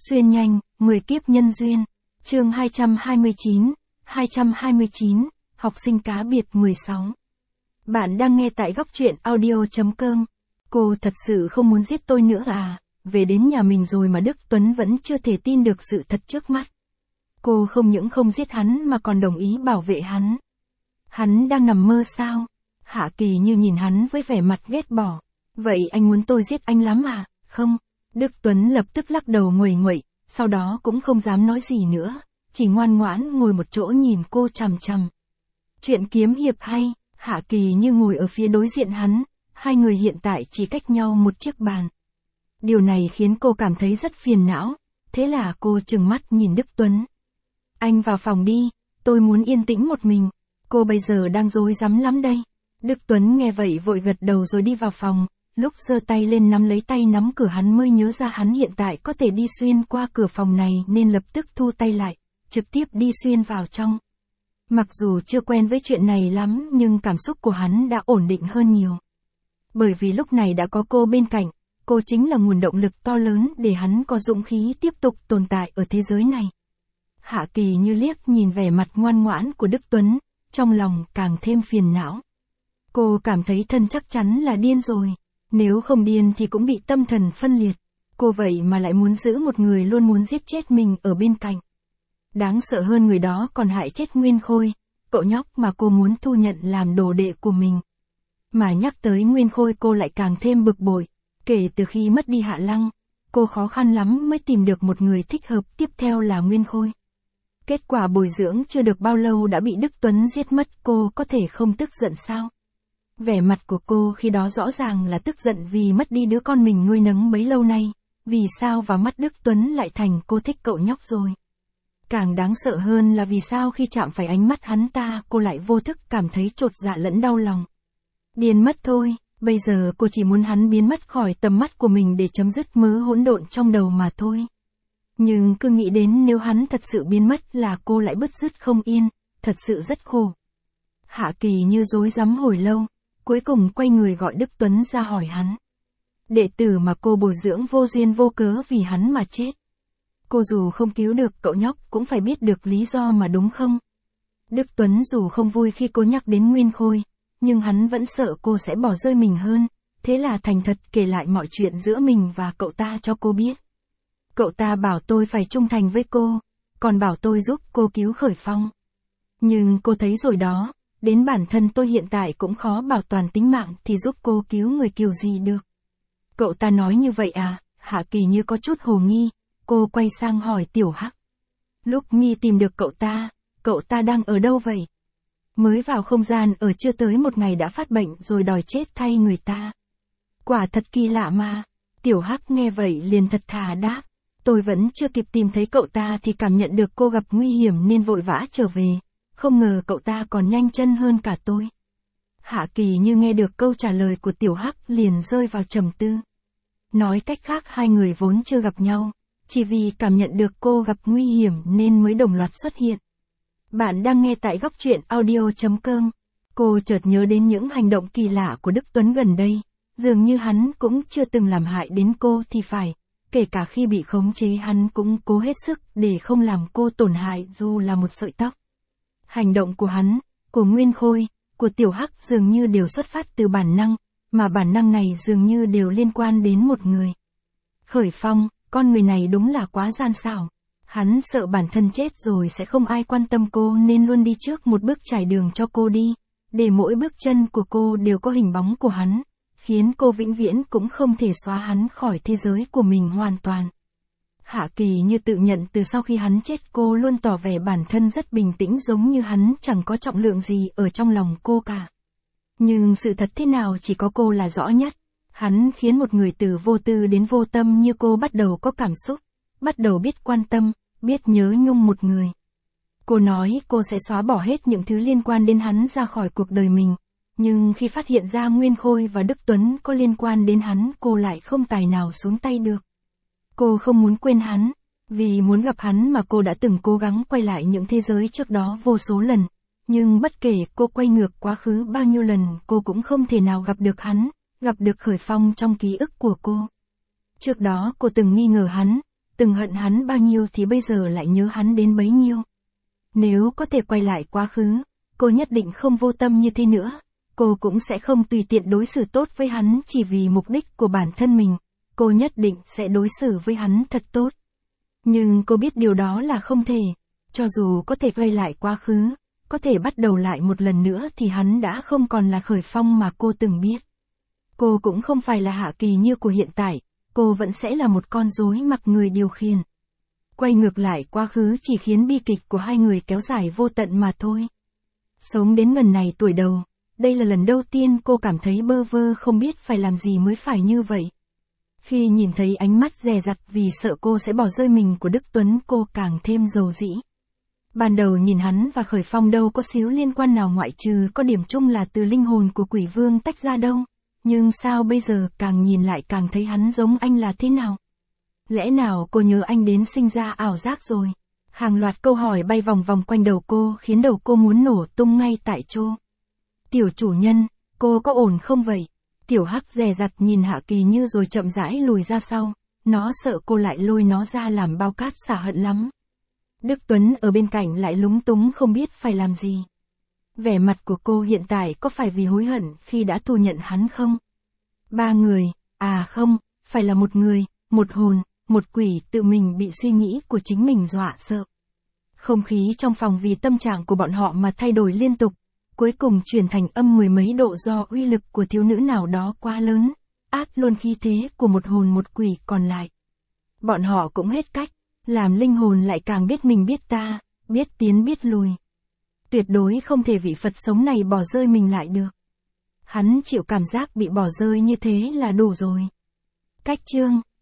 Xuyên nhanh, 10 kiếp nhân duyên. Chương 229, học sinh cá biệt 16. Bạn đang nghe tại góc truyện audio.com. Cô thật sự không muốn giết tôi nữa à? Về đến nhà mình rồi mà Đức Tuấn vẫn chưa thể tin được sự thật trước mắt. Cô không những không giết hắn mà còn đồng ý bảo vệ hắn. Hắn đang nằm mơ sao? Hạ Kỳ Như nhìn hắn với vẻ mặt ghét bỏ. Vậy anh muốn tôi giết anh lắm à? Không. Đức Tuấn lập tức lắc đầu nguầy nguậy, sau đó cũng không dám nói gì nữa, chỉ ngoan ngoãn ngồi một chỗ nhìn cô chằm chằm. Chuyện kiếm hiệp hay, Hạ Kỳ Như ngồi ở phía đối diện hắn, hai người hiện tại chỉ cách nhau một chiếc bàn. Điều này khiến cô cảm thấy rất phiền não, thế là cô trừng mắt nhìn Đức Tuấn. Anh vào phòng đi, tôi muốn yên tĩnh một mình, cô bây giờ đang rối rắm lắm đây. Đức Tuấn nghe vậy vội gật đầu rồi đi vào phòng. Lúc giơ tay lên nắm lấy tay nắm cửa hắn mới nhớ ra hắn hiện tại có thể đi xuyên qua cửa phòng này nên lập tức thu tay lại, trực tiếp đi xuyên vào trong. Mặc dù chưa quen với chuyện này lắm nhưng cảm xúc của hắn đã ổn định hơn nhiều. Bởi vì lúc này đã có cô bên cạnh, cô chính là nguồn động lực to lớn để hắn có dũng khí tiếp tục tồn tại ở thế giới này. Hạ Kỳ Như liếc nhìn vẻ mặt ngoan ngoãn của Đức Tuấn, trong lòng càng thêm phiền não. Cô cảm thấy thân chắc chắn là điên rồi. Nếu không điên thì cũng bị tâm thần phân liệt. Cô vậy mà lại muốn giữ một người luôn muốn giết chết mình ở bên cạnh. Đáng sợ hơn người đó còn hại chết Nguyên Khôi, cậu nhóc mà cô muốn thu nhận làm đồ đệ của mình. Mà nhắc tới Nguyên Khôi cô lại càng thêm bực bội. Kể từ khi mất đi Hạ Lăng, cô khó khăn lắm mới tìm được một người thích hợp, tiếp theo là Nguyên Khôi. Kết quả bồi dưỡng chưa được bao lâu đã bị Đức Tuấn giết mất, cô có thể không tức giận sao? Vẻ mặt của cô khi đó rõ ràng là tức giận vì mất đi đứa con mình nuôi nấng bấy lâu nay. Vì sao vào mắt Đức Tuấn lại thành cô thích cậu nhóc rồi? Càng đáng sợ hơn là vì sao khi chạm phải ánh mắt hắn ta cô lại vô thức cảm thấy chột dạ lẫn đau lòng. Điên mất thôi, bây giờ cô chỉ muốn hắn biến mất khỏi tầm mắt của mình để chấm dứt mớ hỗn độn trong đầu mà thôi. Nhưng cứ nghĩ đến nếu hắn thật sự biến mất là cô lại bứt rứt không yên, thật sự rất khổ. Hạ Kỳ Như rối rắm hồi lâu. Cuối cùng quay người gọi Đức Tuấn ra hỏi hắn. Đệ tử mà cô bồi dưỡng vô duyên vô cớ vì hắn mà chết. Cô dù không cứu được cậu nhóc cũng phải biết được lý do mà đúng không? Đức Tuấn dù không vui khi cô nhắc đến Nguyên Khôi, nhưng hắn vẫn sợ cô sẽ bỏ rơi mình hơn, thế là thành thật kể lại mọi chuyện giữa mình và cậu ta cho cô biết. Cậu ta bảo tôi phải trung thành với cô, còn bảo tôi giúp cô cứu Khởi Phong. Nhưng cô thấy rồi đó. Đến bản thân tôi hiện tại cũng khó bảo toàn tính mạng thì giúp cô cứu người kiểu gì được. Cậu ta nói như vậy à? Hạ Kỳ Như có chút hồ nghi, cô quay sang hỏi Tiểu Hắc. Lúc mi tìm được cậu ta đang ở đâu vậy? Mới vào không gian ở chưa tới một ngày đã phát bệnh rồi đòi chết thay người ta. Quả thật kỳ lạ mà. Tiểu Hắc nghe vậy liền thật thà đáp. Tôi vẫn chưa kịp tìm thấy cậu ta thì cảm nhận được cô gặp nguy hiểm nên vội vã trở về. Không ngờ cậu ta còn nhanh chân hơn cả tôi. Hạ Kỳ Như nghe được câu trả lời của Tiểu Hắc liền rơi vào trầm tư. Nói cách khác hai người vốn chưa gặp nhau, chỉ vì cảm nhận được cô gặp nguy hiểm nên mới đồng loạt xuất hiện. Bạn đang nghe tại góc truyện audio.com. Cô chợt nhớ đến những hành động kỳ lạ của Đức Tuấn gần đây. Dường như hắn cũng chưa từng làm hại đến cô thì phải. Kể cả khi bị khống chế hắn cũng cố hết sức để không làm cô tổn hại dù là một sợi tóc. Hành động của hắn, của Nguyên Khôi, của Tiểu Hắc dường như đều xuất phát từ bản năng, mà bản năng này dường như đều liên quan đến một người. Khởi Phong, con người này đúng là quá gian xảo. Hắn sợ bản thân chết rồi sẽ không ai quan tâm cô nên luôn đi trước một bước trải đường cho cô đi, để mỗi bước chân của cô đều có hình bóng của hắn, khiến cô vĩnh viễn cũng không thể xóa hắn khỏi thế giới của mình hoàn toàn. Hạ Kỳ Như tự nhận từ sau khi hắn chết cô luôn tỏ vẻ bản thân rất bình tĩnh giống như hắn chẳng có trọng lượng gì ở trong lòng cô cả. Nhưng sự thật thế nào chỉ có cô là rõ nhất. Hắn khiến một người từ vô tư đến vô tâm như cô bắt đầu có cảm xúc, bắt đầu biết quan tâm, biết nhớ nhung một người. Cô nói cô sẽ xóa bỏ hết những thứ liên quan đến hắn ra khỏi cuộc đời mình. Nhưng khi phát hiện ra Nguyên Khôi và Đức Tuấn có liên quan đến hắn cô lại không tài nào xuống tay được. Cô không muốn quên hắn, vì muốn gặp hắn mà cô đã từng cố gắng quay lại những thế giới trước đó vô số lần. Nhưng bất kể cô quay ngược quá khứ bao nhiêu lần cô cũng không thể nào gặp được hắn, gặp được Khởi Phong trong ký ức của cô. Trước đó cô từng nghi ngờ hắn, từng hận hắn bao nhiêu thì bây giờ lại nhớ hắn đến bấy nhiêu. Nếu có thể quay lại quá khứ, cô nhất định không vô tâm như thế nữa. Cô cũng sẽ không tùy tiện đối xử tốt với hắn chỉ vì mục đích của bản thân mình. Cô nhất định sẽ đối xử với hắn thật tốt. Nhưng cô biết điều đó là không thể. Cho dù có thể quay lại quá khứ, có thể bắt đầu lại một lần nữa thì hắn đã không còn là Khởi Phong mà cô từng biết. Cô cũng không phải là Hạ Kỳ như của hiện tại, cô vẫn sẽ là một con rối mặc người điều khiển. Quay ngược lại quá khứ chỉ khiến bi kịch của hai người kéo dài vô tận mà thôi. Sống đến ngần này tuổi đầu, đây là lần đầu tiên cô cảm thấy bơ vơ không biết phải làm gì mới phải như vậy. Khi nhìn thấy ánh mắt dè dặt vì sợ cô sẽ bỏ rơi mình của Đức Tuấn, cô càng thêm dầu dĩ. Ban đầu nhìn hắn và Khởi Phong đâu có xíu liên quan nào ngoại trừ có điểm chung là từ linh hồn của Quỷ Vương tách ra đâu. Nhưng sao bây giờ càng nhìn lại càng thấy hắn giống anh là thế nào? Lẽ nào cô nhớ anh đến sinh ra ảo giác rồi? Hàng loạt câu hỏi bay vòng vòng quanh đầu cô khiến đầu cô muốn nổ tung ngay tại chỗ. Tiểu chủ nhân, cô có ổn không vậy? Tiểu Hắc dè dặt nhìn Hạ Kỳ Như rồi chậm rãi lùi ra sau. Nó sợ cô lại lôi nó ra làm bao cát xả hận lắm. Đức Tuấn ở bên cạnh lại lúng túng không biết phải làm gì. Vẻ mặt của cô hiện tại có phải vì hối hận khi đã thu nhận hắn không? Ba người, à không, phải là một người, một hồn, một quỷ tự mình bị suy nghĩ của chính mình dọa sợ. Không khí trong phòng vì tâm trạng của bọn họ mà thay đổi liên tục, cuối cùng chuyển thành âm mười mấy độ do uy lực của thiếu nữ nào đó quá lớn, át luôn khí thế của một hồn một quỷ còn lại. Bọn họ cũng hết cách, làm linh hồn lại càng biết mình biết ta, biết tiến biết lùi. Tuyệt đối không thể vị Phật sống này bỏ rơi mình lại được. Hắn chịu cảm giác bị bỏ rơi như thế là đủ rồi. Cách chương